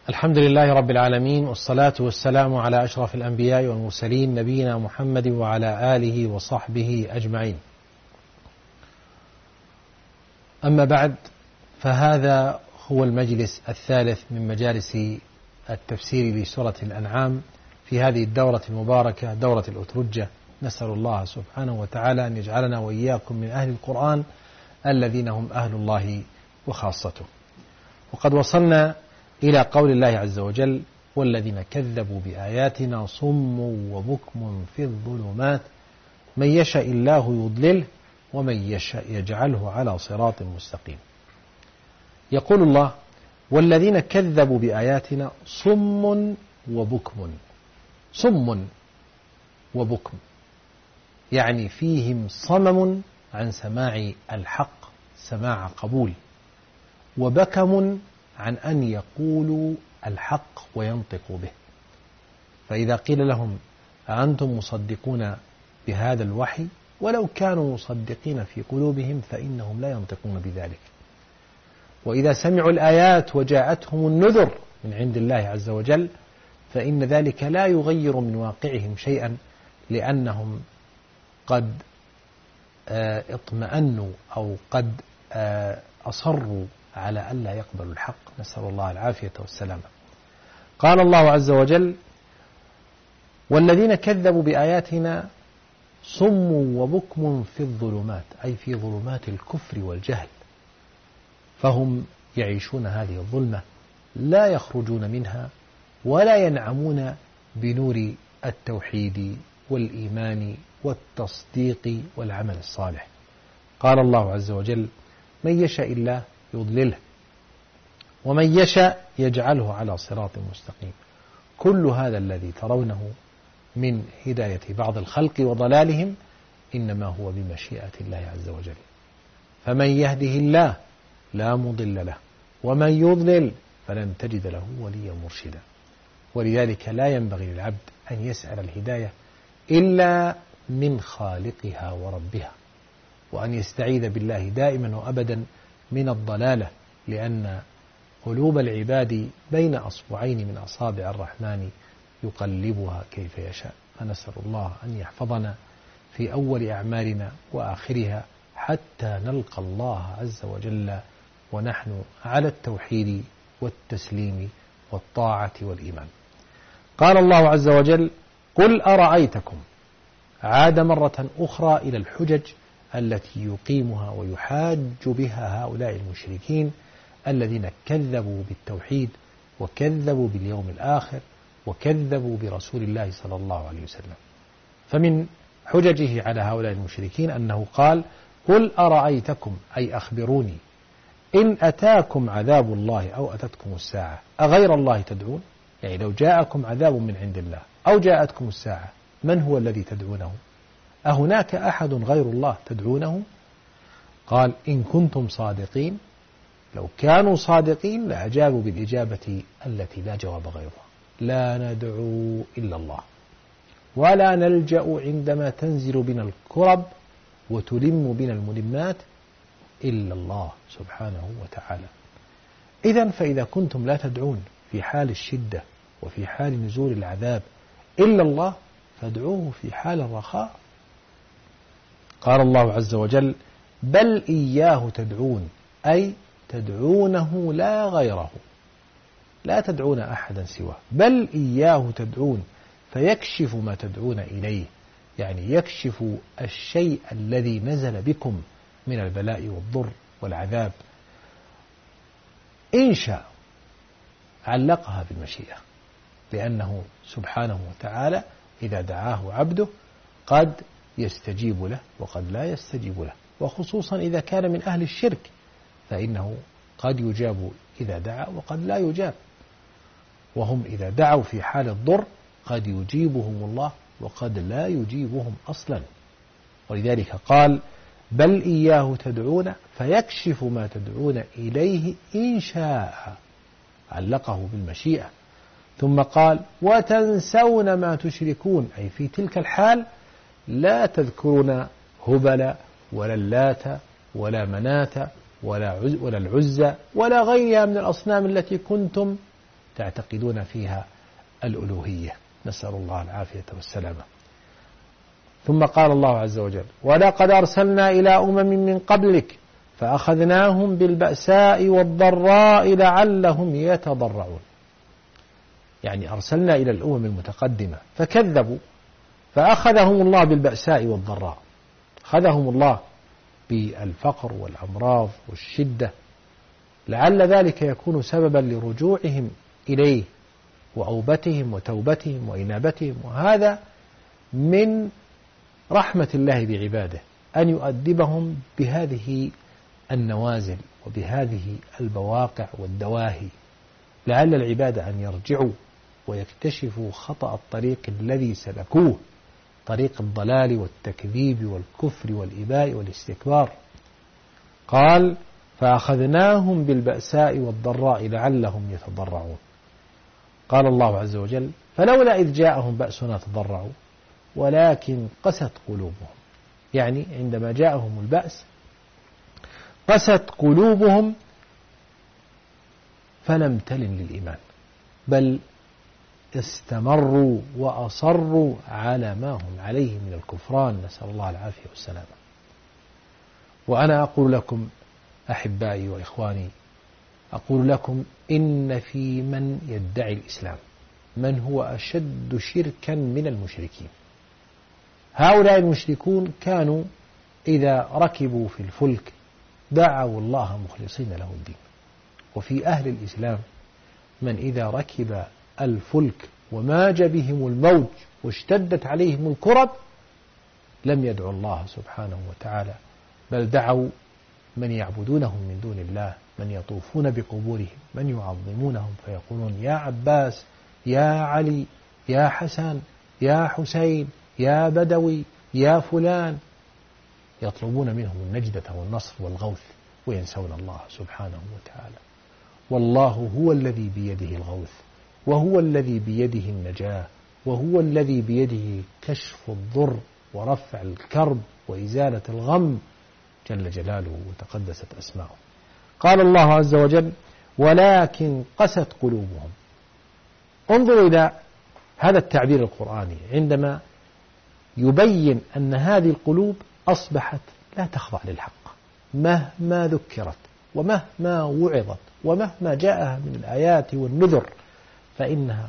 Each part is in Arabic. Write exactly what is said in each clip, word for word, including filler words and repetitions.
الحمد لله رب العالمين، والصلاة والسلام على أشرف الأنبياء والمرسلين نبينا محمد وعلى آله وصحبه أجمعين. أما بعد، فهذا هو المجلس الثالث من مجالس التفسير لسورة الأنعام في هذه الدورة المباركة، دورة الأترجة. نسأل الله سبحانه وتعالى أن يجعلنا وإياكم من أهل القرآن الذين هم أهل الله وخاصته. وقد وصلنا إلى قول الله عز وجل: والذين كذبوا بآياتنا صم وبكم في الظلمات من يشاء الله يضلله ومن يشاء يجعله على صراط مستقيم. يقول الله: والذين كذبوا بآياتنا صم وبكم. صم وبكم يعني فيهم صمم عن سماع الحق سماع قبول، وبكم عن أن يقولوا الحق وينطقوا به. فإذا قيل لهم أأنتم مصدقون بهذا الوحي ولو كانوا مصدقين في قلوبهم فإنهم لا ينطقون بذلك. وإذا سمعوا الآيات وجاءتهم النذر من عند الله عز وجل فإن ذلك لا يغير من واقعهم شيئا، لأنهم قد اطمأنوا أو قد أصروا على ألا يقبلوا الحق. نسأل الله العافية والسلامة. قال الله عز وجل: والذين كذبوا بآياتنا صم وبكم في الظلمات، أي في ظلمات الكفر والجهل، فهم يعيشون هذه الظلمة لا يخرجون منها ولا ينعمون بنور التوحيد والإيمان والتصديق والعمل الصالح. قال الله عز وجل: من يشاء الله يضلله ومن يشاء يجعله على صراط مستقيم. كل هذا الذي ترونه من هداية بعض الخلق وضلالهم إنما هو بمشيئة الله عز وجل. فمن يهده الله لا مضل له ومن يضلل فلن تجد له وليا مرشدا. ولذلك لا ينبغي للعبد أن يسأل الهداية إلا من خالقها وربها، وأن يستعيذ بالله دائما وأبدا من الضلالة، لأن قلوب العباد بين أصبعين من أصابع الرحمن يقلبها كيف يشاء. فنسأل الله أن يحفظنا في أول أعمالنا وآخرها حتى نلقى الله عز وجل ونحن على التوحيد والتسليم والطاعة والإيمان. قال الله عز وجل: قل أرأيتكم. عاد مرة أخرى إلى الحجج التي يقيمها ويحاج بها هؤلاء المشركين الذين كذبوا بالتوحيد وكذبوا باليوم الآخر وكذبوا برسول الله صلى الله عليه وسلم. فمن حججه على هؤلاء المشركين أنه قال: قل أرأيتكم، أي أخبروني، إن أتاكم عذاب الله أو أتتكم الساعة أغير الله تدعون؟ يعني لو جاءكم عذاب من عند الله أو جاءتكم الساعة من هو الذي تدعونه؟ أهناك أحد غير الله تدعونه؟ قال: إن كنتم صادقين. لو كانوا صادقين لأجابوا بالإجابة التي لا جواب غيرها: لا ندعو إلا الله ولا نلجأ عندما تنزل بنا الكرب وتلم بنا الملمات إلا الله سبحانه وتعالى. إذن فإذا كنتم لا تدعون في حال الشدة وفي حال نزول العذاب إلا الله فادعوه في حال الرخاء. قال الله عز وجل: بل إياه تدعون، أي تدعونه لا غيره، لا تدعون أحدا سواه، بل إياه تدعون فيكشف ما تدعون إليه، يعني يكشف الشيء الذي نزل بكم من البلاء والضر والعذاب. إن شاء علقها بالمشيئة، لأنه سبحانه وتعالى إذا دعاه عبده قد يستجيب له وقد لا يستجيب له، وخصوصا إذا كان من أهل الشرك فإنه قد يجاب إذا دعا وقد لا يجاب، وهم إذا دعوا في حال الضر قد يجيبهم الله وقد لا يجيبهم أصلا. ولذلك قال: بل إياه تدعون فيكشف ما تدعون إليه إن شاء، علقه بالمشيئة. ثم قال: وتنسون ما تشركون، أي في تلك الحال لا تذكرون هبل ولا اللات ولا مناة ولا ولا العزى ولا غيرها من الأصنام التي كنتم تعتقدون فيها الألوهية، نسأل الله العافية والسلامة. ثم قال الله عز وجل: ولقد أرسلنا إلى أمم من قبلك فأخذناهم بالبأساء والضراء لعلهم يتضرعون. يعني أرسلنا إلى الأمم المتقدمة فكذبوا فأخذهم الله بالبأساء والضراء، أخذهم الله بالفقر والأمراض والشدة، لعل ذلك يكون سببا لرجوعهم إليه وأوبتهم وتوبتهم وإنابتهم. وهذا من رحمة الله بعباده أن يؤدبهم بهذه النوازل وبهذه البواقع والدواهي، لعل العباد أن يرجعوا ويكتشفوا خطأ الطريق الذي سلكوه، طريق الضلال والتكذيب والكفر والإباء والاستكبار. قال: فأخذناهم بالبأساء والضراء لعلهم يتضرعون. قال الله عز وجل: فلولا إذ جاءهم بأسنا تضرعوا ولكن قست قلوبهم. يعني عندما جاءهم البأس قست قلوبهم فلم تلن للإيمان، بل استمروا وأصروا على ما هم عليه من الكفران، نسأل الله العافية والسلامة. وأنا أقول لكم أحبائي وإخواني، أقول لكم إن في من يدعي الإسلام من هو أشد شركا من المشركين. هؤلاء المشركون كانوا إذا ركبوا في الفلك دعوا الله مخلصين له الدين، وفي أهل الإسلام من إذا ركب الفلك وماج بهم الموج واشتدت عليهم الكرب لم يدعوا الله سبحانه وتعالى، بل دعوا من يعبدونهم من دون الله، من يطوفون بقبورهم، من يعظمونهم فيقولون: يا عباس، يا علي، يا حسن، يا حسين، يا بدوي، يا فلان، يطلبون منهم النجدة والنصر والغوث وينسون الله سبحانه وتعالى. والله هو الذي بيده الغوث، وهو الذي بيده النجاة، وهو الذي بيده كشف الضر ورفع الكرب وإزالة الغم جل جلاله وتقدست أسماؤه. قال الله عز وجل: ولكن قست قلوبهم. انظروا إلى هذا التعبير القرآني عندما يبين أن هذه القلوب أصبحت لا تخضع للحق مهما ذكرت ومهما وعظت ومهما جاءها من الآيات والنذر، فإنها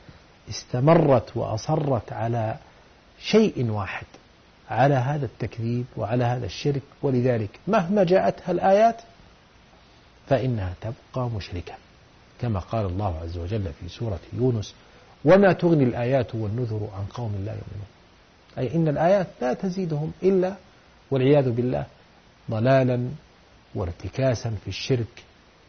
استمرت وأصرت على شيء واحد، على هذا التكذيب وعلى هذا الشرك. ولذلك مهما جاءتها الآيات فإنها تبقى مشركة، كما قال الله عز وجل في سورة يونس: وما تغني الآيات والنذر عن قوم لا يؤمنون. أي إن الآيات لا تزيدهم إلا والعياذ بالله ضلالا وارتكاسا في الشرك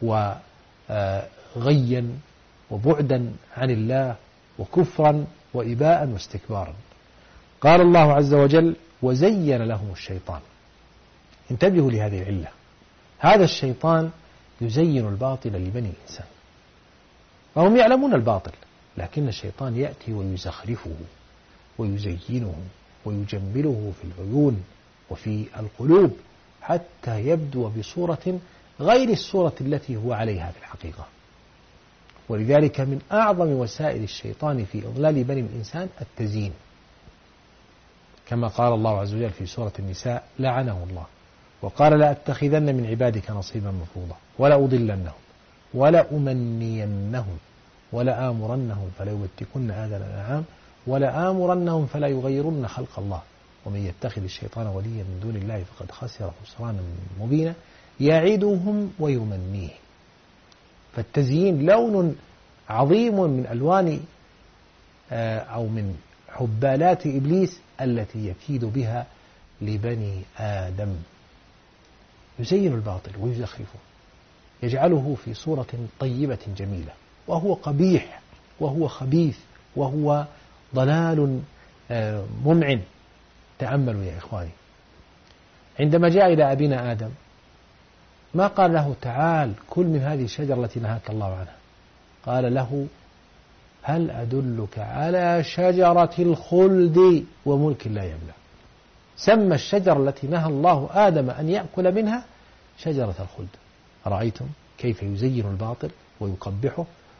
وغيا وبعدا عن الله وكفرا وإباء واستكبارا. قال الله عز وجل: وزين لهم الشيطان. انتبهوا لهذه العلة، هذا الشيطان يزين الباطل لبني الإنسان، وهم يعلمون الباطل، لكن الشيطان يأتي ويزخرفه ويزينه ويجمله في العيون وفي القلوب حتى يبدو بصورة غير الصورة التي هو عليها في الحقيقة. ولذلك من أعظم وسائل الشيطان في إضلال بني الإنسان التزيين، كما قال الله عز وجل في سورة النساء: لعنه الله وقال: لأتخذن من عبادك نصيبا مفروضا ولأضلنهم ولأمنينهم ولآمرنهم فليبتكن آذان الأنعام ولآمرنهم فلا يغيرن خلق الله ومن يتخذ الشيطان وليا من دون الله فقد خسر خسرانا مبينا يعدهم ويمنيه. فالتزيين لون عظيم من ألوان أو من حبالات إبليس التي يكيد بها لبني آدم. يزين الباطل ويزخرفه، يجعله في صورة طيبة جميلة، وهو قبيح وهو خبيث وهو ضلال ممعن. تأملوا يا إخواني، عندما جاء إلى أبينا آدم ما قال له: تعال كل من هذه الشجرة التي نهاك الله عنها، قال له: هل أدلك على شجرة الخلد وملك لا يبلى. سمى الشجرة التي نهى الله آدم أن يأكل منها شجرة الخلد. رأيتم كيف يزين الباطل ويقبحه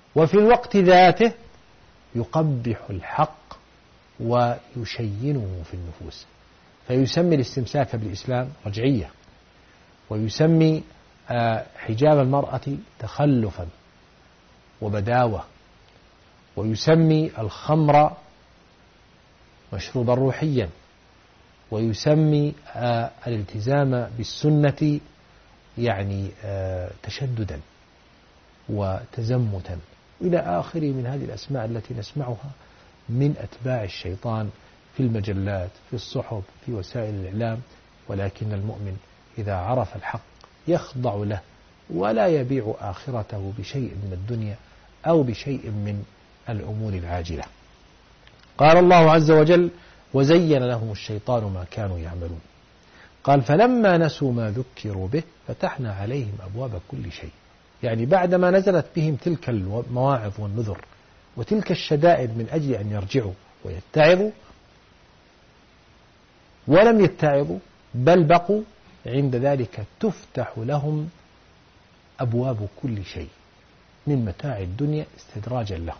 وفي الوقت ذاته يقبح الحق ويشينه في النفوس، فيسمي الاستمساك بالإسلام رجعية، ويسمي حجاب المرأة تخلفا وبداوة، ويسمي الخمر مشروبا روحيا، ويسمي الالتزام بالسنة يعني تشددا وتزمتا إلى آخره من هذه الأسماء التي نسمعها من أتباع الشيطان في المجلات، في الصحف، في وسائل الإعلام. ولكن المؤمن إذا عرف الحق يخضع له ولا يبيع آخرته بشيء من الدنيا أو بشيء من الأمور العاجلة. قال الله عز وجل: وزين لهم الشيطان ما كانوا يعملون. قال: فلما نسوا ما ذكروا به فتحنا عليهم أبواب كل شيء. يعني بعدما نزلت بهم تلك المواعظ والنذر وتلك الشدائد من أجل أن يرجعوا ويتعظوا، ولم يتعظوا بل بقوا، عند ذلك تفتح لهم أبواب كل شيء من متاع الدنيا استدراجا لهم.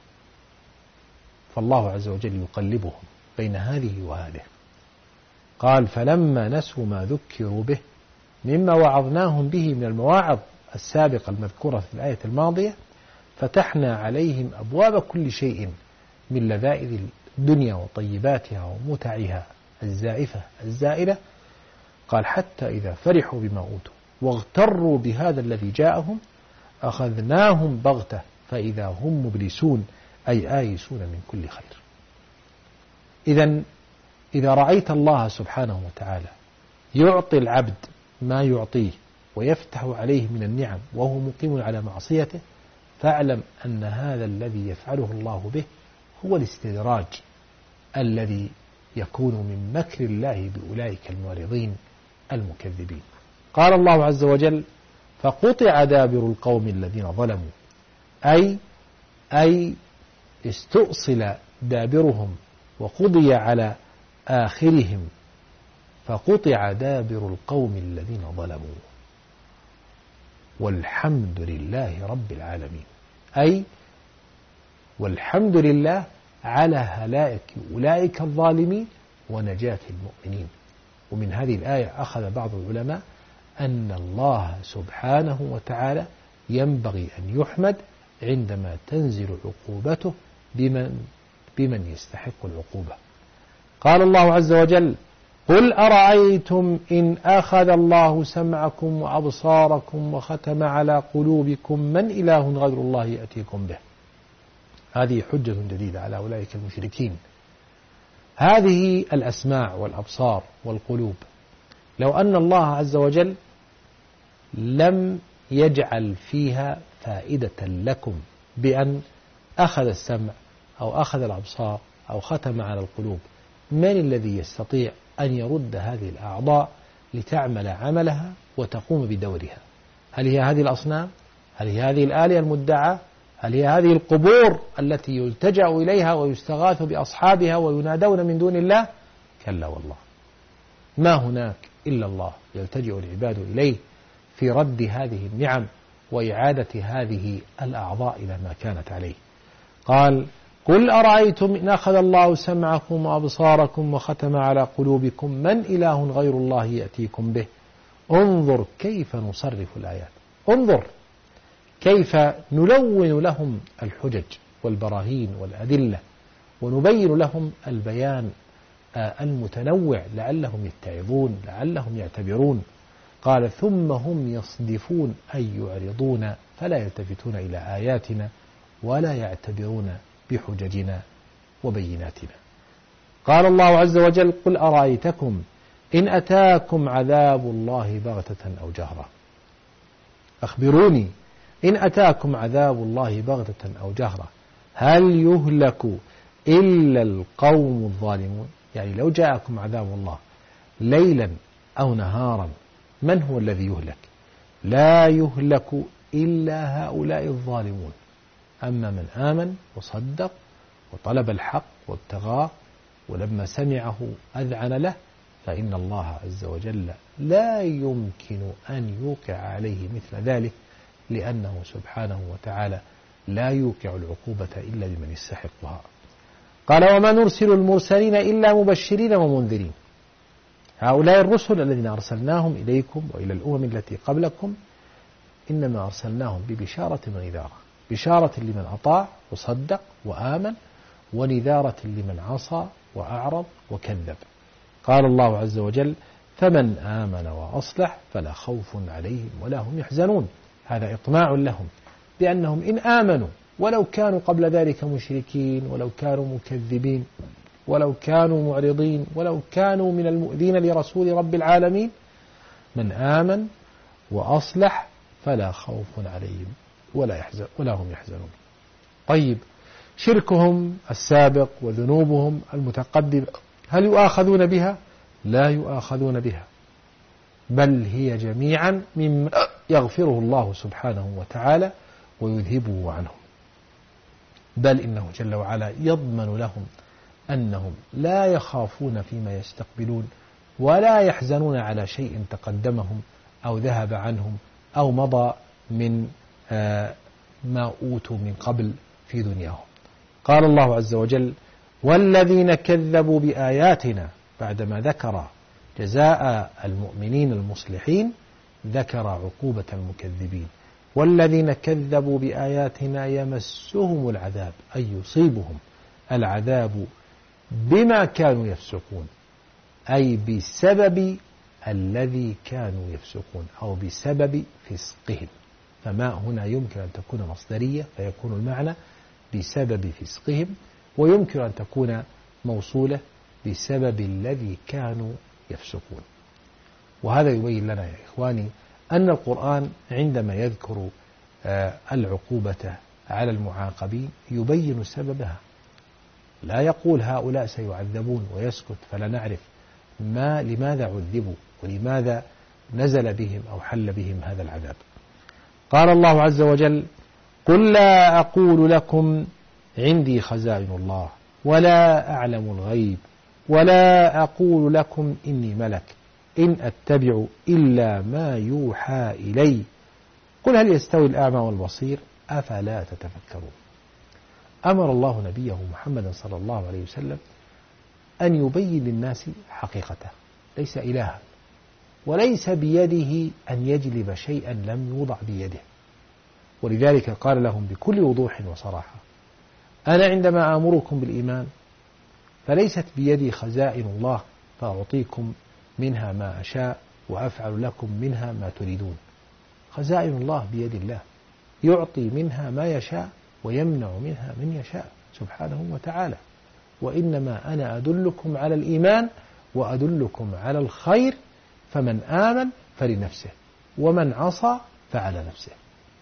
فالله عز وجل يقلبهم بين هذه وهذه. قال: فلما نسوا ما ذكروا به مما وعظناهم به من المواعظ السابقة المذكورة في الآية الماضية، فتحنا عليهم أبواب كل شيء من لذائذ الدنيا وطيباتها ومتعها الزائفة الزائلة. قال: حتى إذا فرحوا بما أوتوا واغتروا بهذا الذي جاءهم أخذناهم بغتة فإذا هم مبلسون، أي آيسون من كل خير. إذن إذا رأيت الله سبحانه وتعالى يعطي العبد ما يعطيه ويفتح عليه من النعم وهو مقيم على معصيته، فاعلم أن هذا الذي يفعله الله به هو الاستدراج الذي يكون من مكر الله بأولئك المعرضين المكذبين. قال الله عز وجل: فقطع دابر القوم الذين ظلموا، أي أي استؤصل دابرهم وقضي على آخرهم، فقطع دابر القوم الذين ظلموا والحمد لله رب العالمين. أي والحمد لله على هلاك أولئك الظالمين ونجاة المؤمنين. ومن هذه الآية أخذ بعض العلماء أن الله سبحانه وتعالى ينبغي أن يحمد عندما تنزل عقوبته بمن, بمن يستحق العقوبة. قال الله عز وجل: قل أرأيتم إن أخذ الله سمعكم وأبصاركم وختم على قلوبكم من إله غير الله يأتيكم به. هذه حجة جديدة على أولئك المشركين. هذه الأسماع والأبصار والقلوب لو أن الله عز وجل لم يجعل فيها فائدة لكم بأن أخذ السمع أو أخذ الأبصار أو ختم على القلوب، من الذي يستطيع أن يرد هذه الأعضاء لتعمل عملها وتقوم بدورها؟ هل هي هذه الأصنام؟ هل هي هذه الآلهة المدعاة؟ هل هي هذه القبور التي يلتجأ إليها ويستغاث بأصحابها وينادون من دون الله؟ كلا والله، ما هناك إلا الله يلتجئ العباد إليه في رد هذه النعم وإعادة هذه الأعضاء إلى ما كانت عليه. قال: قل أرأيتم إن أخذ الله سمعكم وأبصاركم وختم على قلوبكم من إله غير الله يأتيكم به انظر كيف نصرف الآيات. انظر كيف نلون لهم الحجج والبراهين والأدلة ونبين لهم البيان المتنوع لعلهم يتعظون لعلهم يعتبرون. قال: ثم هم يصدفون أي يعرضون فلا يلتفتون إلى آياتنا ولا يعتبرون بحججنا وبيناتنا. قال الله عز وجل: قل أرأيتكم إن أتاكم عذاب الله بغتة أو جهرة. أخبروني إن أتاكم عذاب الله بغتة أو جهرة هل يهلك إلا القوم الظالمون؟ يعني لو جاءكم عذاب الله ليلا أو نهارا من هو الذي يهلك؟ لا يهلك إلا هؤلاء الظالمون. أما من آمن وصدق وطلب الحق وابتغاه ولما سمعه أذعن له فإن الله عز وجل لا يمكن أن يوقع عليه مثل ذلك، لأنه سبحانه وتعالى لا يوقع العقوبة إلا بمن يستحقها. قال وما نرسل المرسلين إلا مبشرين ومنذرين. هؤلاء الرسل الذين أرسلناهم إليكم وإلى الأمم التي قبلكم إنما أرسلناهم ببشارة ونذارة، بشارة لمن أطاع وصدق وآمن، ونذارة لمن عصى وأعرض وكذب. قال الله عز وجل فمن آمن وأصلح فلا خوف عليهم ولا هم يحزنون. هذا إطماع لهم بأنهم إن آمنوا ولو كانوا قبل ذلك مشركين، ولو كانوا مكذبين، ولو كانوا معرضين، ولو كانوا من المؤذين لرسول رب العالمين، من آمن وأصلح فلا خوف عليهم ولا يحزن ولا هم يحزنون. طيب شركهم السابق وذنوبهم المتقدمة هل يؤاخذون بها؟ لا يؤاخذون بها، بل هي جميعا مما يغفره الله سبحانه وتعالى ويذهبه عنهم، بل إنه جل وعلا يضمن لهم أنهم لا يخافون فيما يستقبلون ولا يحزنون على شيء تقدمهم أو ذهب عنهم أو مضى من ما أوتوا من قبل في دنياهم. قال الله عز وجل والذين كذبوا بآياتنا، بعدما ذكر جزاء المؤمنين المصلحين ذكر عقوبة المكذبين. والذين كذبوا بآياتنا يمسهم العذاب، أي يصيبهم العذاب بما كانوا يفسقون، أي بسبب الذي كانوا يفسقون أو بسبب فسقهم. فما هنا يمكن أن تكون مصدرية فيكون المعنى بسبب فسقهم، ويمكن أن تكون موصولة بسبب الذي كانوا يفسقون. وهذا يبين لنا يا إخواني أن القرآن عندما يذكر العقوبة على المعاقبين يبين سببها، لا يقول هؤلاء سيعذبون ويسكت فلا نعرف ما لماذا عذبوا ولماذا نزل بهم أو حل بهم هذا العذاب. قال الله عز وجل قل لا أقول لكم عندي خزائن الله ولا أعلم الغيب ولا أقول لكم إني ملك إن أتبع إلا ما يوحى إلي قل هل يستوي الأعمى والبصير أفلا تتفكرون. أمر الله نبيه محمدا صلى الله عليه وسلم أن يبين للناس حقيقته، ليس إلها وليس بيده أن يجلب شيئا لم يوضع بيده، ولذلك قال لهم بكل وضوح وصراحة أنا عندما آمركم بالإيمان فليست بيدي خزائن الله فأعطيكم منها ما أشاء وأفعل لكم منها ما تريدون. خزائن الله بيد الله، يعطي منها ما يشاء ويمنع منها من يشاء سبحانه وتعالى. وإنما أنا أدلكم على الإيمان وأدلكم على الخير، فمن آمن فلنفسه ومن عصى فعلى نفسه،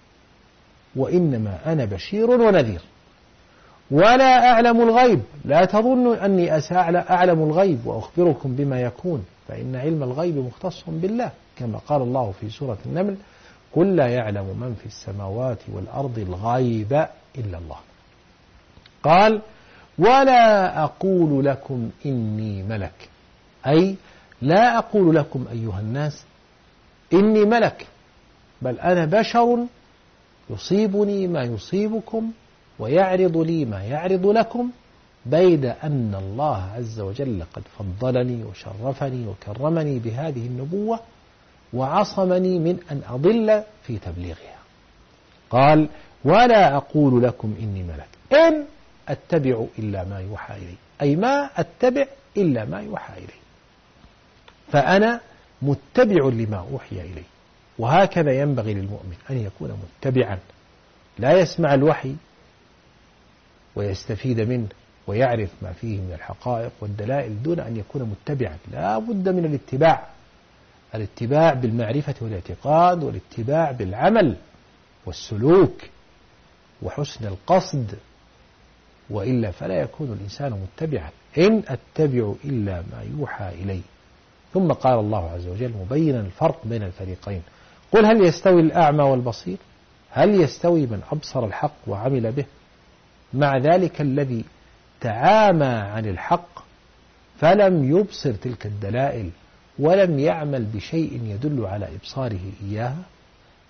وإنما أنا بشير ونذير. ولا أعلم الغيب، لا تظن أني أعلم الغيب وأخبركم بما يكون، فإن علم الغيب مختص بالله، كما قال الله في سورة النمل قل لا يعلم من في السماوات والأرض الغيب إلا الله. قال ولا أقول لكم إني ملك، أي لا أقول لكم أيها الناس إني ملك، بل أنا بشر يصيبني ما يصيبكم ويعرض لي ما يعرض لكم، بيد أن الله عز وجل قد فضلني وشرفني وكرمني بهذه النبوة وعصمني من أن أضل في تبليغها. قال ولا أقول لكم إني ملك إن أتبع إلا ما يوحى إلي، أي ما أتبع إلا ما يوحى إلي، فأنا متبع لما أوحي إلي. وهكذا ينبغي للمؤمن أن يكون متبعا، لا يسمع الوحي ويستفيد منه ويعرف ما فيه من الحقائق والدلائل دون أن يكون متبعا. لا بد من الاتباع، الاتباع بالمعرفة والاعتقاد، والاتباع بالعمل والسلوك وحسن القصد، وإلا فلا يكون الإنسان متبعا. إن أتبع إلا ما يوحى إلي. ثم قال الله عز وجل مبينا الفرق بين الفريقين قل هل يستوي الأعمى والبصير، هل يستوي من أبصر الحق وعمل به مع ذلك الذي تعامى عن الحق فلم يبصر تلك الدلائل ولم يعمل بشيء يدل على إبصاره إياها؟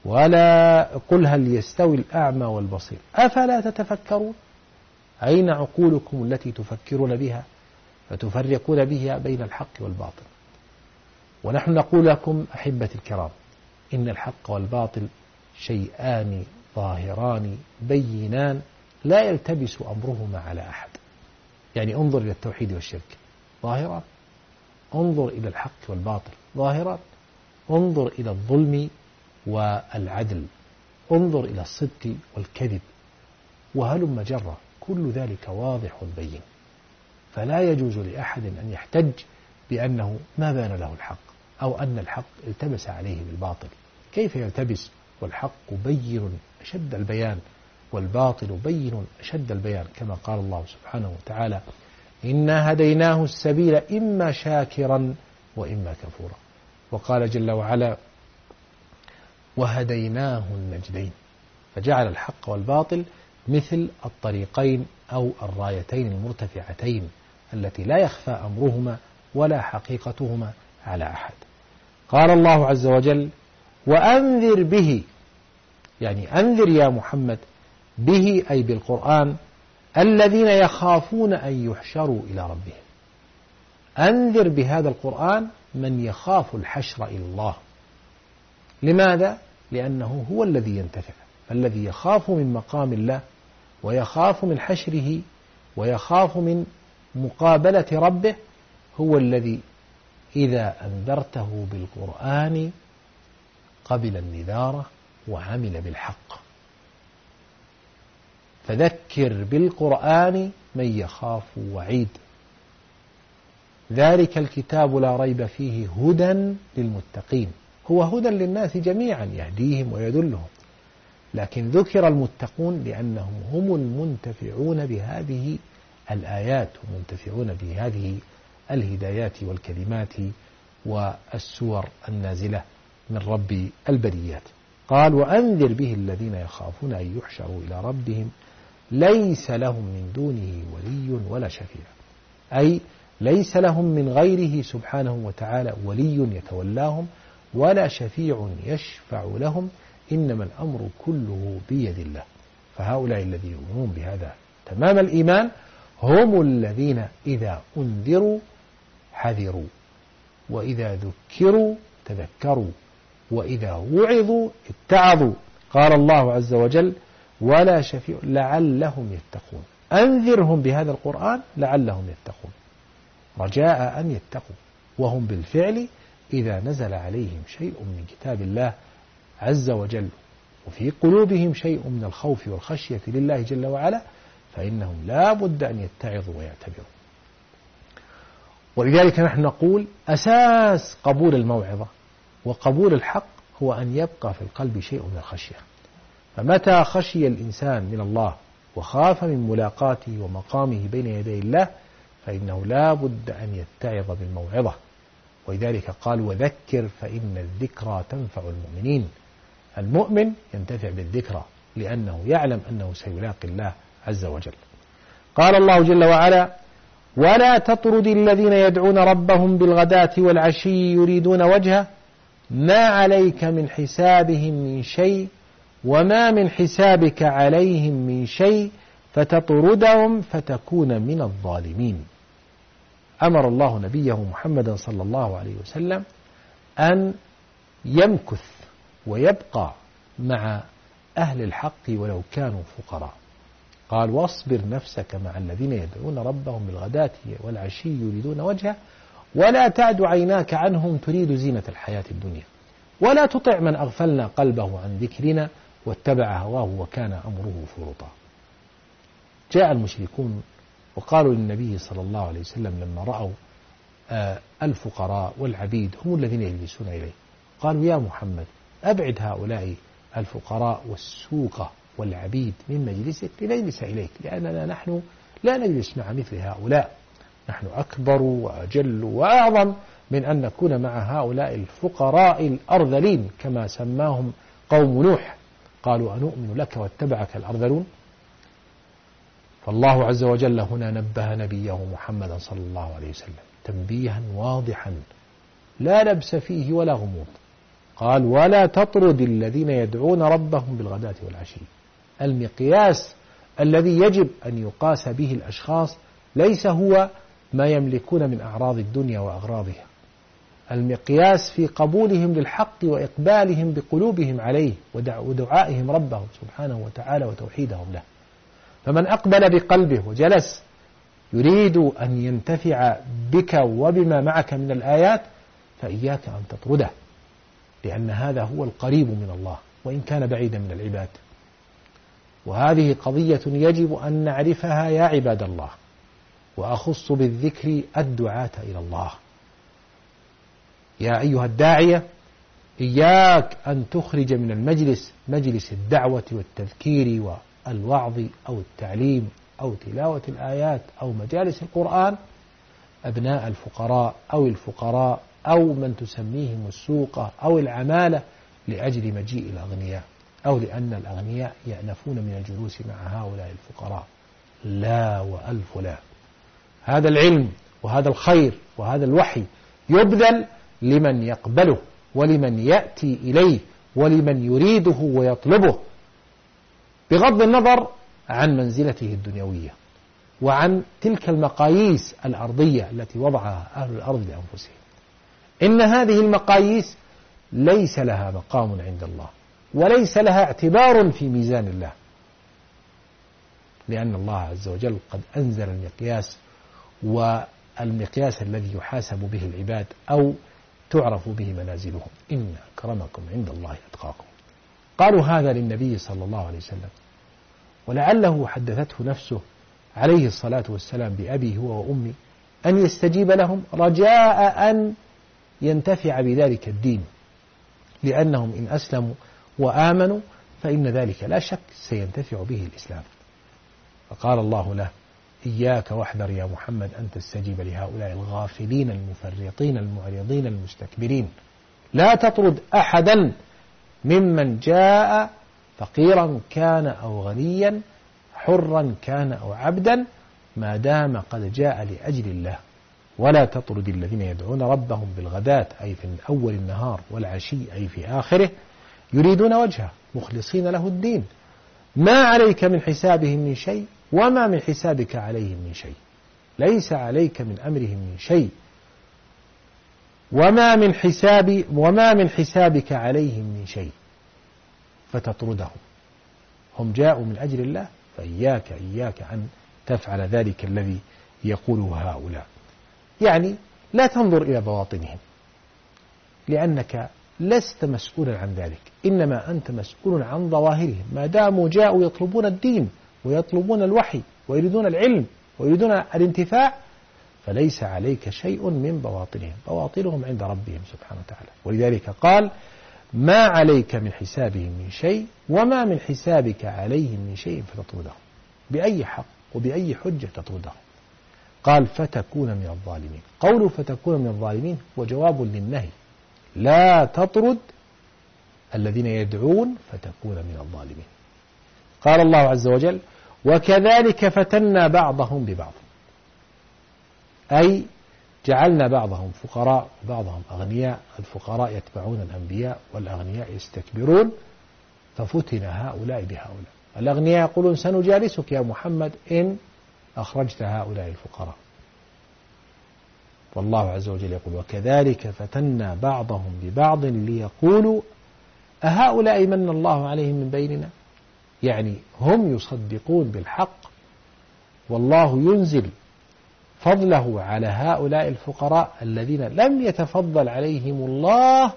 ولا قل هل يستوي الأعمى والبصير أفلا تتفكرون أين عقولكم التي تفكرون بها فتفرقون بها بين الحق والباطل؟ ونحن نقول لكم أحبتي الكرام إن الحق والباطل شيئان ظاهران بينان لا يلتبس أمرهما على أحد. يعني انظر إلى التوحيد والشرك ظاهران، انظر إلى الحق والباطل ظاهران، انظر إلى الظلم والعدل، انظر إلى الصدق والكذب، وهلم جرة، كل ذلك واضح بين. فلا يجوز لأحد أن يحتج بأنه ما بان له الحق أو أن الحق التبس عليه بالباطل. كيف يلتبس والحق بين أشد البيان والباطل بين أشد البيان، كما قال الله سبحانه وتعالى إنا هديناه السبيل إما شاكرا وإما كفورا. وقال جل وعلا وهديناه النجدين، فجعل الحق والباطل مثل الطريقين أو الرايتين المرتفعتين التي لا يخفى أمرهما ولا حقيقتهما على أحد. قال الله عز وجل وأنذر به، يعني أنذر يا محمد به أي بالقرآن الذين يخافون أن يحشروا إلى ربهم. أنذر بهذا القرآن من يخاف الحشر إلى الله. لماذا؟ لأنه هو الذي ينتفع، فالذي يخاف من مقام الله ويخاف من حشره ويخاف من مقابلة ربه هو الذي إذا أنذرته بالقرآن قبل النذارة وعمل بالحق. فذكر بالقرآن من يخاف وعيد. ذلك الكتاب لا ريب فيه هدى للمتقين، هو هدى للناس جميعا يهديهم ويدلهم، لكن ذكر المتقون لأنهم هم المنتفعون بهذه الآيات ومنتفعون بهذه الهدايات والكلمات والسور النازلة من رب البريات. قال وأنذر به الذين يخافون أن يحشروا إلى ربهم ليس لهم من دونه ولي ولا شفيع، أي ليس لهم من غيره سبحانه وتعالى ولي يتولاهم ولا شفيع يشفع لهم، إنما الأمر كله بيد الله. فهؤلاء الذين يؤمنون بهذا تمام الإيمان هم الذين إذا أنذروا حذروا، وإذا ذكروا تذكروا، وإذا وعظوا اتعظوا. قال الله عز وجل ولا شفيع لعلهم يتقون. أنذرهم بهذا القرآن لعلهم يتقون، رجاء أن يتقوا، وهم بالفعل إذا نزل عليهم شيء من كتاب الله عز وجل وفي قلوبهم شيء من الخوف والخشية لله جل وعلا فإنهم لا بد أن يتعظوا ويعتبروا. ولذلك نحن نقول أساس قبول الموعظة وقبول الحق هو أن يبقى في القلب شيء من الخشية. فمتى خشي الإنسان من الله وخاف من ملاقاته ومقامه بين يدي الله فإنه لا بد أن يتعظ بالموعظة. ولذلك قال وذكر فإن الذكرى تنفع المؤمنين. المؤمن ينتفع بالذكرى لأنه يعلم أنه سيلاقي الله عز وجل. قال الله جل وعلا ولا تطرد الذين يدعون ربهم بالغداة والعشي يريدون وجهه ما عليك من حسابهم من شيء وما من حسابك عليهم من شيء فتطردهم فتكون من الظالمين. أمر الله نبيه محمدا صلى الله عليه وسلم أن يمكث ويبقى مع أهل الحق ولو كانوا فقراء. قال واصبر نفسك مع الذين يدعون ربهم بالغداة والعشي يريدون وجهه ولا تعد عيناك عنهم تريد زينة الحياة الدنيا ولا تطع من أغفلنا قلبه عن ذكرنا واتبع هواه وكان أمره فرطا. جاء المشركون وقالوا للنبي صلى الله عليه وسلم لما رأوا الفقراء والعبيد هم الذين يجلسون إليه قالوا يا محمد أبعد هؤلاء الفقراء والسوق والعبيد من مجلسك لنجلس إليك، لأننا نحن لا نجلس مع مثل هؤلاء، نحن أكبر وأجل وأعظم من أن نكون مع هؤلاء الفقراء الأرذلين كما سماهم قوم نوح. قالوا أنؤمن لك واتبعك الأرذلون. فالله عز وجل هنا نبه نبيه محمدا صلى الله عليه وسلم تنبيها واضحا لا لبس فيه ولا غموض. قال ولا تطرد الذين يدعون ربهم بالغداة والعشي. المقياس الذي يجب أن يقاس به الأشخاص ليس هو ما يملكون من أعراض الدنيا وأغراضها، المقياس في قبولهم للحق وإقبالهم بقلوبهم عليه ودعائهم ربهم سبحانه وتعالى وتوحيدهم له. فمن أقبل بقلبه وجلس يريد أن ينتفع بك وبما معك من الآيات فإياك أن تطرده، لأن هذا هو القريب من الله وإن كان بعيدا من العباد. وهذه قضية يجب أن نعرفها يا عباد الله، وأخص بالذكر الدعاة إلى الله. يا أيها الداعية إياك أن تخرج من المجلس مجلس الدعوة والتذكير والوعظ أو التعليم أو تلاوة الآيات أو مجالس القرآن أبناء الفقراء أو الفقراء أو من تسميهم السوق أو العمالة لأجل مجيء الأغنياء، أو لأن الأغنياء يأنفون من الجلوس مع هؤلاء الفقراء. لا وألف لا. هذا العلم وهذا الخير وهذا الوحي يبذل لمن يقبله ولمن يأتي إليه ولمن يريده ويطلبه، بغض النظر عن منزلته الدنيوية وعن تلك المقاييس الأرضية التي وضعها أهل الأرض لأنفسهم. إن هذه المقاييس ليس لها مقام عند الله وليس لها اعتبار في ميزان الله، لأن الله عز وجل قد أنزل المقياس، والمقياس الذي يحاسب به العباد أو تعرف به منازلهم. إن أكرمكم عند الله أتقاكم. قالوا هذا للنبي صلى الله عليه وسلم، ولعله حدثته نفسه عليه الصلاة والسلام بأبي هو وأمي أن يستجيب لهم رجاء أن ينتفع بذلك الدين، لأنهم إن أسلموا وآمنوا فإن ذلك لا شك سينتفع به الإسلام. فقال الله له إياك واحذر يا محمد أن تستجيب لهؤلاء الغافلين المفرطين المعرضين المستكبرين. لا تطرد أحدا ممن جاء فقيرا كان أو غنيا، حرا كان أو عبدا، ما دام قد جاء لأجل الله. ولا تطرد الذين يدعون ربهم بالغداة أي في أول النهار والعشي أي في آخره يريدون وجهه مخلصين له الدين، ما عليك من حسابهم من شيء وما من حسابك عليهم من شيء. ليس عليك من أمرهم من شيء وما من حساب وما من حسابك عليهم من شيء فتطردهم. هم جاءوا من أجل الله، فإياك إياك أن تفعل ذلك الذي يقوله هؤلاء. يعني لا تنظر إلى بواطنهم لأنك لست مسؤولا عن ذلك، إنما أنت مسؤول عن ظواهرهم. ما داموا جاءوا يطلبون الدين ويطلبون الوحي ويريدون العلم ويريدون الانتفاع فليس عليك شيء من بواطنهم، بواطنهم عند ربهم سبحانه وتعالى. ولذلك قال ما عليك من حسابهم من شيء وما من حسابك عليهم من شيء فتطردهم. بأي حق وبأي حجة تطردهم؟ قال فتكون من الظالمين. قوله فتكون من الظالمين هو جواب للنهي، لا تطرد الذين يدعون فتكون من الظالمين. قال الله عز وجل وكذلك فتنا بعضهم ببعض، أي جعلنا بعضهم فقراء وبعضهم أغنياء، الفقراء يتبعون الأنبياء والأغنياء يستكبرون، ففتن هؤلاء بهؤلاء. الأغنياء يقولون سنجالسك يا محمد إن أخرجت هؤلاء الفقراء، والله عز وجل يقول وكذلك فتنا بعضهم ببعض ليقولوا أهؤلاء من الله عليهم من بيننا. يعني هم يصدقون بالحق والله ينزل فضله على هؤلاء الفقراء الذين لم يتفضل عليهم الله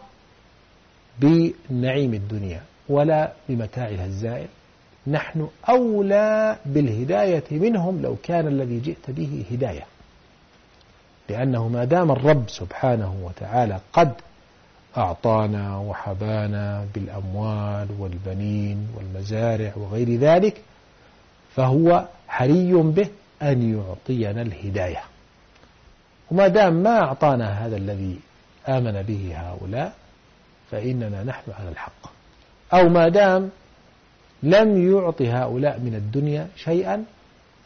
بنعيم الدنيا ولا بمتاعها الزائل. نحن أولى بالهداية منهم لو كان الذي جئت به هداية، لأنه ما دام الرب سبحانه وتعالى قد أعطانا وحبانا بالأموال والبنين والمزارع وغير ذلك فهو حري به أن يعطينا الهداية. وما دام ما أعطانا هذا الذي آمن به هؤلاء فإننا نحن على الحق، أو ما دام لم يعطي هؤلاء من الدنيا شيئا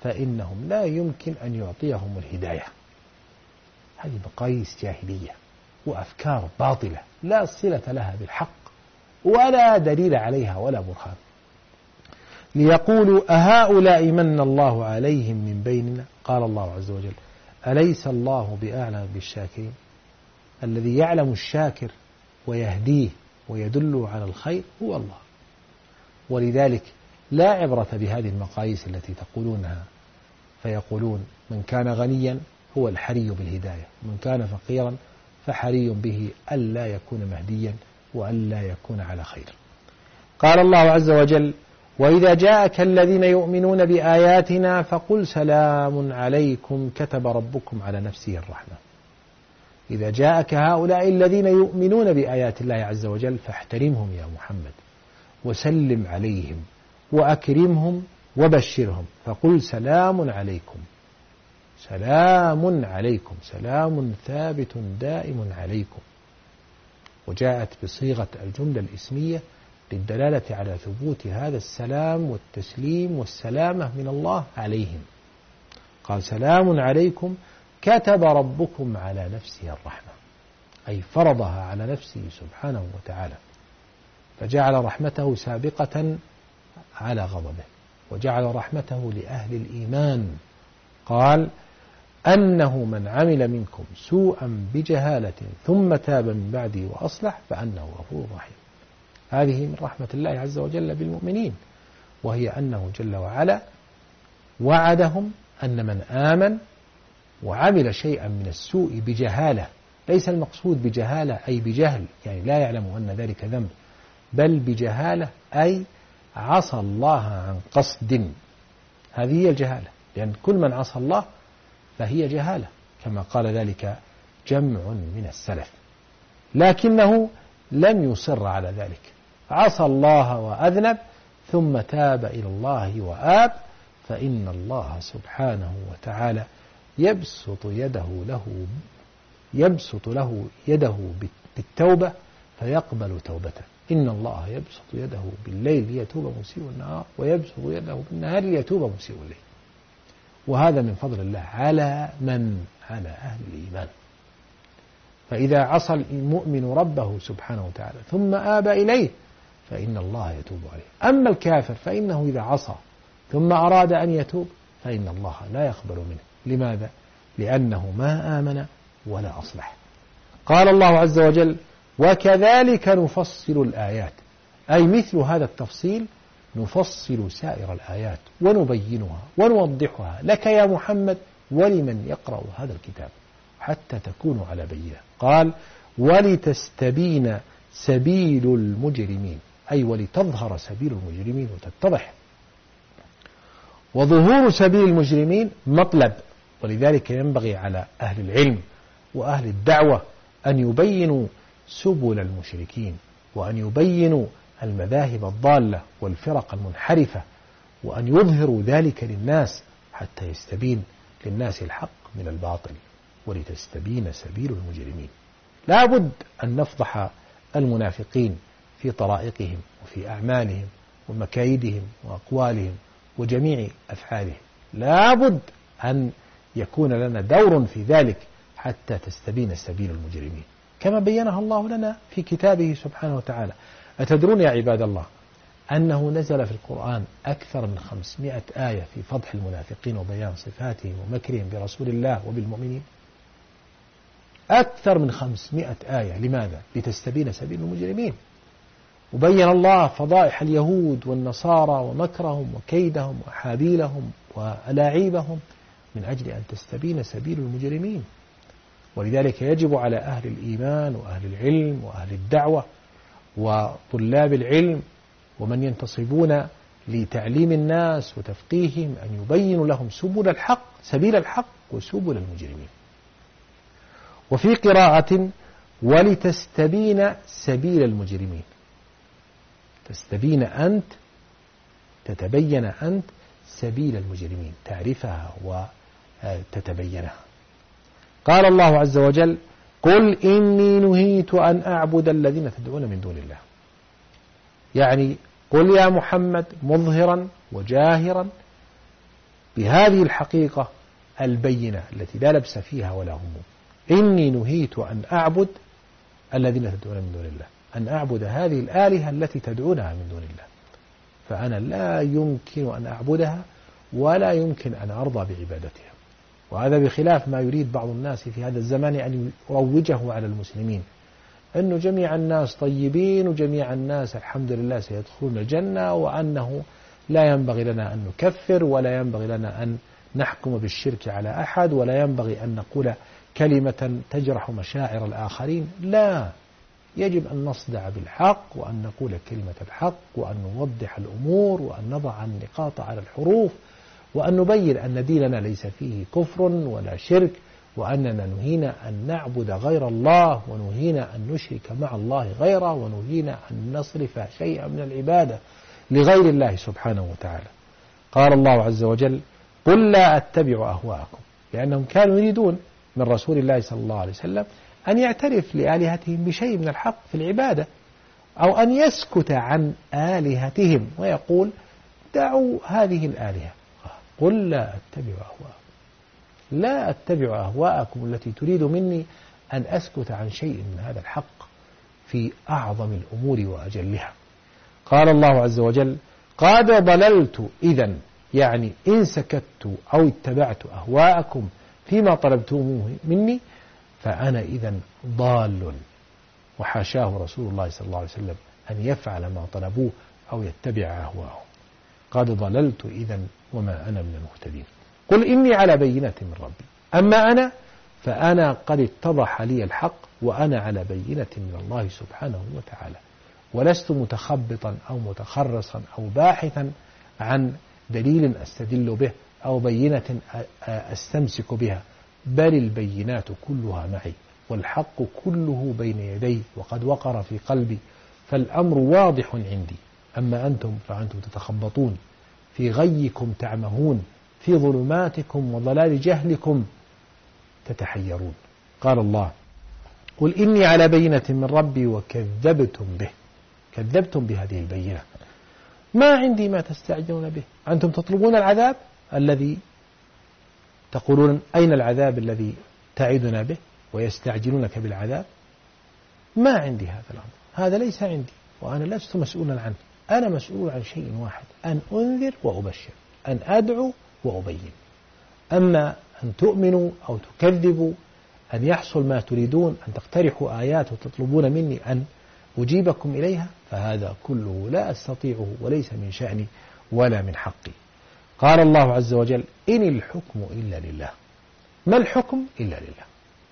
فإنهم لا يمكن أن يعطيهم الهداية. هذه مقاييس جاهلية وأفكار باطلة لا صلة لها بالحق ولا دليل عليها ولا برهان، ليقولوا أهؤلاء من الله عليهم من بيننا. قال الله عز وجل: أليس الله بأعلم بالشاكرين؟ الذي يعلم الشاكر ويهديه ويدل على الخير هو الله. ولذلك لا عبرة بهذه المقاييس التي تقولونها، فيقولون من كان غنيا هو الحري بالهداية، ومن كان فقيرا فحري به ألا يكون مهديا وألا يكون على خير. قال الله عز وجل: وإذا جاءك الذين يؤمنون بآياتنا فقل سلام عليكم كتب ربكم على نفسه الرحمة. إذا جاءك هؤلاء الذين يؤمنون بآيات الله عز وجل فاحترمهم يا محمد وسلم عليهم وأكرمهم وبشرهم، فقل سلام عليكم، سلام عليكم، سلام ثابت دائم عليكم. وجاءت بصيغة الجملة الإسمية للدلالة على ثبوت هذا السلام والتسليم والسلامة من الله عليهم. قال: سلام عليكم كتب ربكم على نفسه الرحمة، أي فرضها على نفسه سبحانه وتعالى، فجعل رحمته سابقة على غضبه، وجعل رحمته لأهل الإيمان. قال: أنه من عمل منكم سوءا بجهالة ثم تاب من بعده وأصلح فأنه غفور رحيم. هذه من رحمة الله عز وجل بالمؤمنين، وهي أنه جل وعلا وعدهم أن من آمن وعمل شيئا من السوء بجهالة، ليس المقصود بجهالة أي بجهل، يعني لا يعلم أن ذلك ذنب، بل بجهالة أي عصى الله عن قصد. هذه هي الجهالة، لأن كل من عصى الله فهي جهالة، كما قال ذلك جمع من السلف، لكنه لم يصر على ذلك، عصى الله وأذنب ثم تاب إلى الله وآب، فإن الله سبحانه وتعالى يبسط يده له يبسط له يده بالتوبة فيقبل توبته. إن الله يبسط يده بالليل ليتوب مسيء النهار، ويبسط يده بالنهار ليتوب مسيء الليل. وهذا من فضل الله على من؟ على أهل الإيمان. فإذا عصى المؤمن ربه سبحانه وتعالى ثم آب إليه فإن الله يتوب عليه. أما الكافر فإنه إذا عصى ثم أراد أن يتوب فإن الله لا يقبل منه. لماذا؟ لأنه ما آمن ولا أصلح. قال الله عز وجل: وكذلك نفصل الآيات، أي مثل هذا التفصيل نفصل سائر الآيات ونبينها ونوضحها لك يا محمد ولمن يقرأ هذا الكتاب حتى تكونوا على بينة. قال: ولتستبين سبيل المجرمين، أي ولتظهر سبيل المجرمين وتتضح. وظهور سبيل المجرمين مطلب، ولذلك ينبغي على أهل العلم وأهل الدعوة أن يبينوا سبل المشركين، وأن يبينوا المذاهب الضالة والفرق المنحرفة، وأن يظهروا ذلك للناس حتى يستبين للناس الحق من الباطل. ولتستبين سبيل المجرمين، لا بد أن نفضح المنافقين في طرائقهم وفي أعمالهم ومكايدهم وأقوالهم وجميع أفعالهم، لا بد أن يكون لنا دور في ذلك حتى تستبين سبيل المجرمين، كما بينها الله لنا في كتابه سبحانه وتعالى. أتدرون يا عباد الله أنه نزل في القرآن أكثر من خمسمائة آية في فضح المنافقين وبيان صفاتهم ومكرهم برسول الله وبالمؤمنين؟ أكثر من خمسمائة آية. لماذا؟ لتستبين سبيل المجرمين. وبين الله فضائح اليهود والنصارى ومكرهم وكيدهم وحابيلهم وألاعيبهم من أجل أن تستبين سبيل المجرمين. ولذلك يجب على أهل الإيمان وأهل العلم وأهل الدعوة وطلاب العلم ومن ينتصبون لتعليم الناس وتفقيههم أن يبينوا لهم سبل الحق، سبيل الحق وسبل المجرمين. وفي قراءة: ولتستبين سبيل المجرمين، تستبين أنت، تتبين أنت سبيل المجرمين، تعرفها وتتبينها. قال الله عز وجل: قل إني نهيت أن أعبد الذين تدعون من دون الله. يعني قل يا محمد مظهرا وجاهرا بهذه الحقيقة البينة التي لا لبس فيها ولا هموم: إني نهيت أن أعبد الذين تدعون من دون الله، أن أعبد هذه الآلهة التي تدعونها من دون الله، فأنا لا يمكن أن أعبدها ولا يمكن أن أرضى بعبادتها. وهذا بخلاف ما يريد بعض الناس في هذا الزمان أن يروجه على المسلمين، أنه جميع الناس طيبين وجميع الناس الحمد لله سيدخلون الجنة، وأنه لا ينبغي لنا أن نكفر ولا ينبغي لنا أن نحكم بالشرك على أحد ولا ينبغي أن نقول كلمة تجرح مشاعر الآخرين. لا، يجب أن نصدع بالحق وأن نقول كلمة الحق وأن نوضح الأمور وأن نضع النقاط على الحروف وأن نبين أن ديننا ليس فيه كفر ولا شرك، وأننا نهينا أن نعبد غير الله، ونهينا أن نشرك مع الله غيره، ونهينا أن نصرف شيئا من العبادة لغير الله سبحانه وتعالى. قال الله عز وجل: قل لا أتبع أهواءكم، لأنهم كانوا يريدون من رسول الله صلى الله عليه وسلم أن يعترف لآلهتهم بشيء من الحق في العبادة، أو أن يسكت عن آلهتهم ويقول: دعوا هذه الآلهة. قل لا أتبع أهواءكم، لا أتبع أهواءكم التي تريد مني أن أسكت عن شيء من هذا الحق في أعظم الأمور وأجلها. قال الله عز وجل: قد ضللت إذن، يعني إن سكت أو اتبعت أهواءكم فيما طلبتموه مني فأنا إذن ضال. وحاشاه رسول الله صلى الله عليه وسلم أن يفعل ما طلبوه أو يتبع أهواءهم. قد ضللت إذن وما أنا من المهتدين. قل إني على بينة من ربي، أما أنا فأنا قد اتضح لي الحق وأنا على بينة من الله سبحانه وتعالى، ولست متخبطا أو متخرصا أو باحثا عن دليل أستدل به أو بينة أستمسك بها، بل البينات كلها معي والحق كله بين يدي وقد وقر في قلبي، فالأمر واضح عندي. أما أنتم فأنتم تتخبطون في غيكم، تعمهون في ظلماتكم وضلال جهلكم تتحيرون. قال الله: قل إني على بينة من ربي وكذبتم به، كذبتم بهذه البينة، ما عندي ما تستعجلون به. أنتم تطلبون العذاب الذي تقولون أين العذاب الذي تعدنا به ويستعجلونك بالعذاب، ما عندي هذا الأمر، هذا ليس عندي وأنا لست مسؤولا عنه. أنا مسؤول عن شيء واحد: أن أنذر وأبشر، أن أدعو وأبين. أما أن تؤمنوا أو تكذبوا، أن يحصل ما تريدون، أن تقترحوا آيات وتطلبون مني أن أجيبكم إليها، فهذا كله لا أستطيعه وليس من شأني ولا من حقي. قال الله عز وجل: إن الحكم إلا لله. ما الحكم إلا لله؟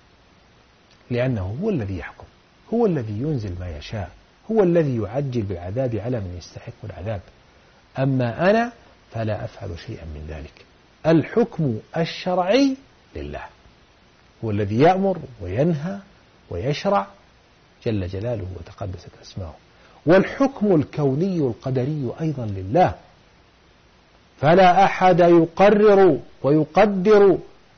لأنه هو الذي يحكم، هو الذي ينزل ما يشاء، هو الذي يعجل بالعذاب على من يستحق العذاب. أما أنا فلا أفعل شيئا من ذلك. الحكم الشرعي لله، هو الذي يأمر وينهى ويشرع جل جلاله وتقدست أسماؤه. والحكم الكوني القدري أيضا لله، فلا أحد يقرر ويقدر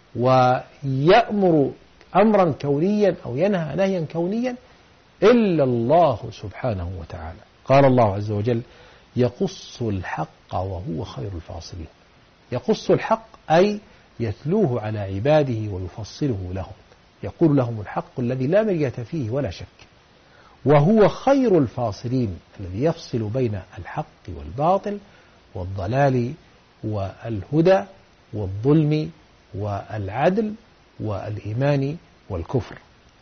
ويأمر أمرا كونيا أو ينهى نهيا كونيا إلا الله سبحانه وتعالى. قال الله عز وجل: يقص الحق وهو خير الفاصلين. يقص الحق أي يتلوه على عباده ويفصله لهم، يقول لهم الحق الذي لا مرية فيه ولا شك، وهو خير الفاصلين الذي يفصل بين الحق والباطل والضلال والهدى والظلم والعدل والإيمان والكفر.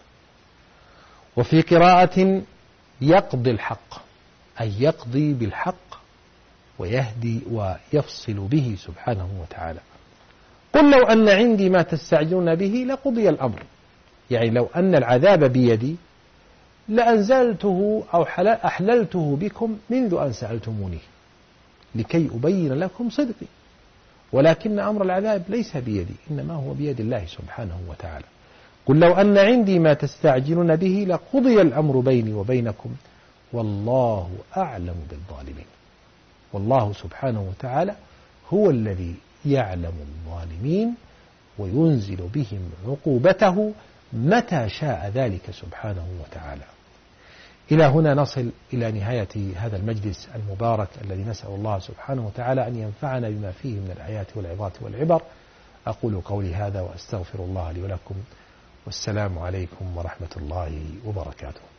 وفي قراءة: يقضي الحق، أي يقضي بالحق ويهدي ويفصل به سبحانه وتعالى. قل لو أن عندي ما تستعجلون به لقضي الأمر، يعني لو أن العذاب بيدي لأنزلته أو أحللته بكم منذ أن سألتموني لكي أبين لكم صدقي، ولكن أمر العذاب ليس بيدي، إنما هو بيد الله سبحانه وتعالى. قل لو أن عندي ما تستعجلون به لقضي الأمر بيني وبينكم والله أعلم بالظالمين. والله سبحانه وتعالى هو الذي يعلم الظالمين وينزل بهم عقوبته متى شاء ذلك سبحانه وتعالى. إلى هنا نصل إلى نهاية هذا المجلس المبارك الذي نسأل الله سبحانه وتعالى أن ينفعنا بما فيه من الآيات والعظات والعبر. أقول قولي هذا وأستغفر الله لي ولكم، والسلام عليكم ورحمة الله وبركاته.